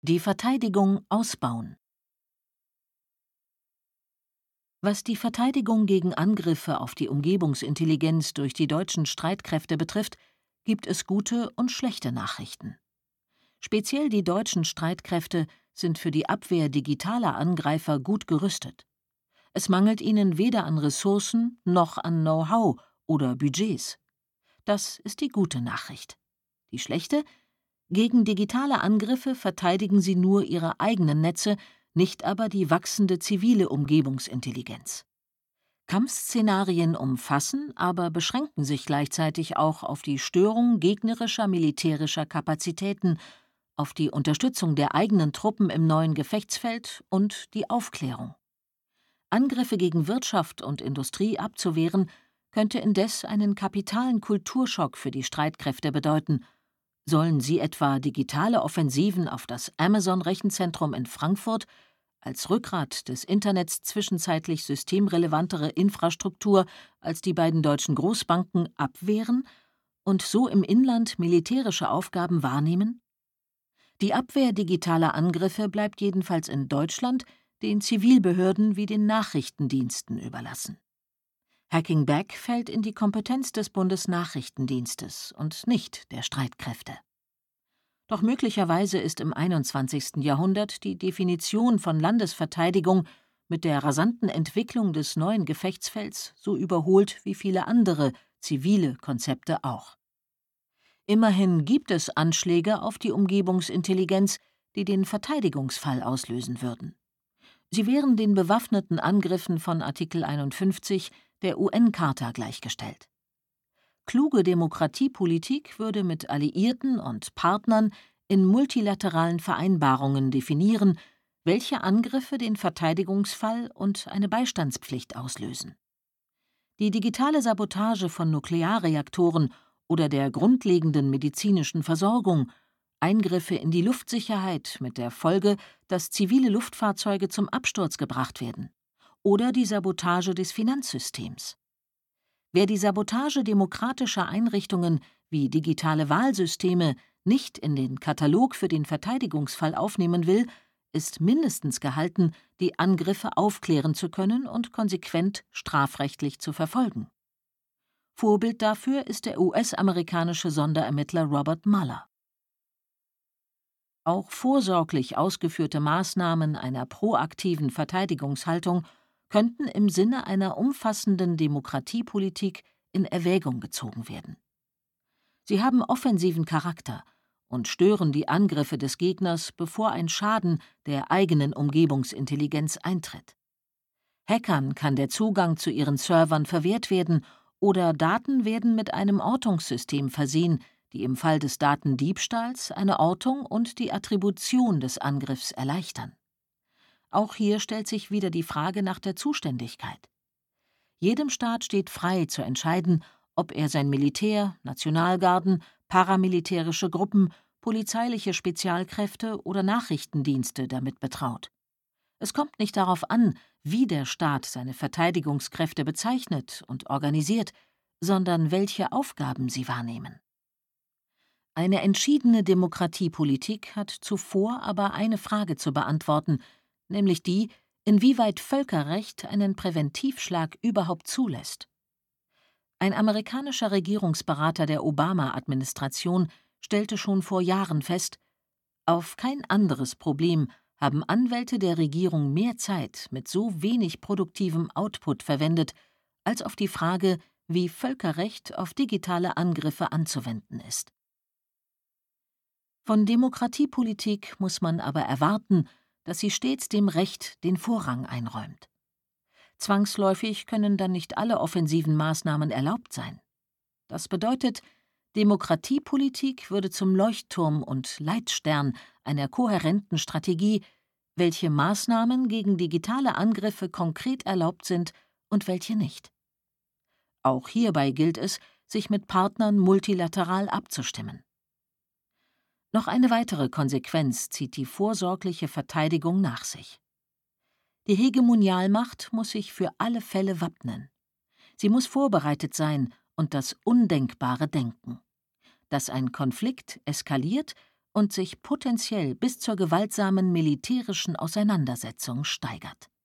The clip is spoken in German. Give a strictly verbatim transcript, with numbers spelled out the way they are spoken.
Die Verteidigung ausbauen. Was die Verteidigung gegen Angriffe auf die Umgebungsintelligenz durch die deutschen Streitkräfte betrifft, gibt es gute und schlechte Nachrichten. Speziell die deutschen Streitkräfte sind für die Abwehr digitaler Angreifer gut gerüstet. Es mangelt ihnen weder an Ressourcen noch an Know-how oder Budgets. Das ist die gute Nachricht. Die schlechte: Gegen digitale Angriffe verteidigen sie nur ihre eigenen Netze, nicht aber die wachsende zivile Umgebungsintelligenz. Kampfszenarien umfassen, aber beschränken sich gleichzeitig auch auf die Störung gegnerischer militärischer Kapazitäten, auf die Unterstützung der eigenen Truppen im neuen Gefechtsfeld und die Aufklärung. Angriffe gegen Wirtschaft und Industrie abzuwehren, könnte indes einen kapitalen Kulturschock für die Streitkräfte bedeuten. Sollen sie etwa digitale Offensiven auf das Amazon-Rechenzentrum in Frankfurt, als Rückgrat des Internets zwischenzeitlich systemrelevantere Infrastruktur als die beiden deutschen Großbanken, abwehren und so im Inland militärische Aufgaben wahrnehmen? Die Abwehr digitaler Angriffe bleibt jedenfalls in Deutschland den Zivilbehörden wie den Nachrichtendiensten überlassen. Hacking Back fällt in die Kompetenz des Bundesnachrichtendienstes und nicht der Streitkräfte. Doch möglicherweise ist im einundzwanzigsten Jahrhundert die Definition von Landesverteidigung mit der rasanten Entwicklung des neuen Gefechtsfelds so überholt wie viele andere zivile Konzepte auch. Immerhin gibt es Anschläge auf die Umgebungsintelligenz, die den Verteidigungsfall auslösen würden. Sie wären den bewaffneten Angriffen von Artikel einundfünfzig der U N-Charta gleichgestellt. Kluge Demokratiepolitik würde mit Alliierten und Partnern in multilateralen Vereinbarungen definieren, welche Angriffe den Verteidigungsfall und eine Beistandspflicht auslösen. Die digitale Sabotage von Nuklearreaktoren oder der grundlegenden medizinischen Versorgung, Eingriffe in die Luftsicherheit mit der Folge, dass zivile Luftfahrzeuge zum Absturz gebracht werden, oder die Sabotage des Finanzsystems. Wer die Sabotage demokratischer Einrichtungen wie digitale Wahlsysteme nicht in den Katalog für den Verteidigungsfall aufnehmen will, ist mindestens gehalten, die Angriffe aufklären zu können und konsequent strafrechtlich zu verfolgen. Vorbild dafür ist der U S-amerikanische Sonderermittler Robert Mueller. Auch vorsorglich ausgeführte Maßnahmen einer proaktiven Verteidigungshaltung könnten im Sinne einer umfassenden Demokratiepolitik in Erwägung gezogen werden. Sie haben offensiven Charakter und stören die Angriffe des Gegners, bevor ein Schaden der eigenen Umgebungsintelligenz eintritt. Hackern kann der Zugang zu ihren Servern verwehrt werden oder Daten werden mit einem Ortungssystem versehen, die im Fall des Datendiebstahls eine Ortung und die Attribution des Angriffs erleichtern. Auch hier stellt sich wieder die Frage nach der Zuständigkeit. Jedem Staat steht frei zu entscheiden, ob er sein Militär, Nationalgarden, paramilitärische Gruppen, polizeiliche Spezialkräfte oder Nachrichtendienste damit betraut. Es kommt nicht darauf an, wie der Staat seine Verteidigungskräfte bezeichnet und organisiert, sondern welche Aufgaben sie wahrnehmen. Eine entschiedene Demokratiepolitik hat zuvor aber eine Frage zu beantworten, nämlich die, inwieweit Völkerrecht einen Präventivschlag überhaupt zulässt. Ein amerikanischer Regierungsberater der Obama-Administration stellte schon vor Jahren fest: Auf kein anderes Problem haben Anwälte der Regierung mehr Zeit mit so wenig produktivem Output verwendet, als auf die Frage, wie Völkerrecht auf digitale Angriffe anzuwenden ist. Von Demokratiepolitik muss man aber erwarten, dass sie stets dem Recht den Vorrang einräumt. Zwangsläufig können dann nicht alle offensiven Maßnahmen erlaubt sein. Das bedeutet, Demokratiepolitik würde zum Leuchtturm und Leitstern einer kohärenten Strategie, welche Maßnahmen gegen digitale Angriffe konkret erlaubt sind und welche nicht. Auch hierbei gilt es, sich mit Partnern multilateral abzustimmen. Noch eine weitere Konsequenz zieht die vorsorgliche Verteidigung nach sich. Die Hegemonialmacht muss sich für alle Fälle wappnen. Sie muss vorbereitet sein und das Undenkbare denken: dass ein Konflikt eskaliert und sich potenziell bis zur gewaltsamen militärischen Auseinandersetzung steigert.